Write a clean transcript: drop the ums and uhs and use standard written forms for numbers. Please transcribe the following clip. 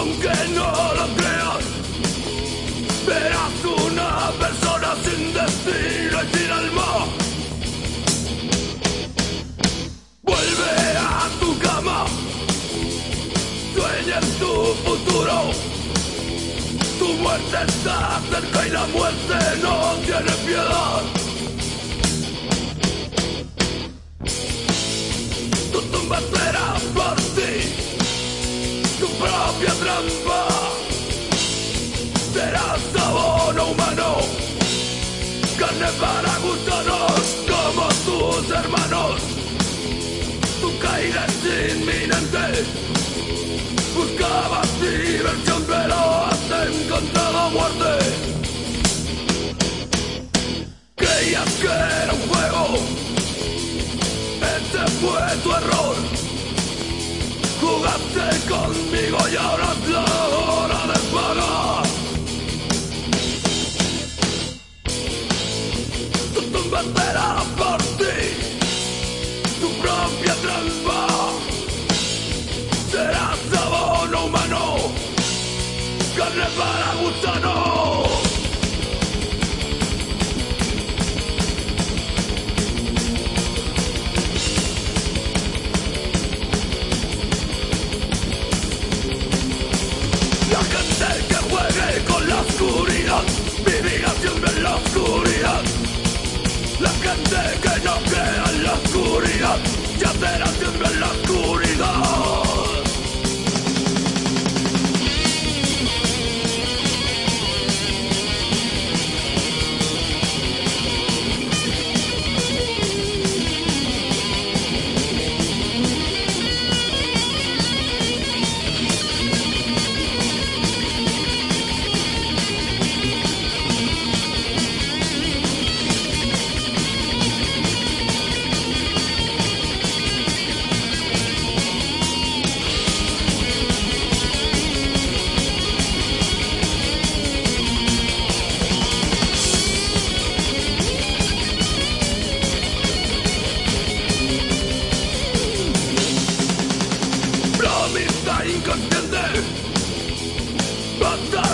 aunque no lo creas, verás una persona sin destino y sin alma. Vuelve a tu cama, sueña en tu futuro. Tu muerte está cerca y la muerte no tiene piedad. Tu tumba será por ti, tu propia trampa. Serás abono humano, carne para gusanos como tus hermanos. Tu caída es inminente, buscabas diversión pero has encontrado muerte. Creías que era un juego, ese fue tu error. Jugaste conmigo y ahora es la hora de pagar. Tu tumba espera por ti, tu propia trampa. Serás abono humano, carne para gusanos. La gente que juegue con la oscuridad vivirá siempre en la oscuridad. La gente que no crea en la oscuridad yacerá siempre en la oscuridad. Inconsciente, basta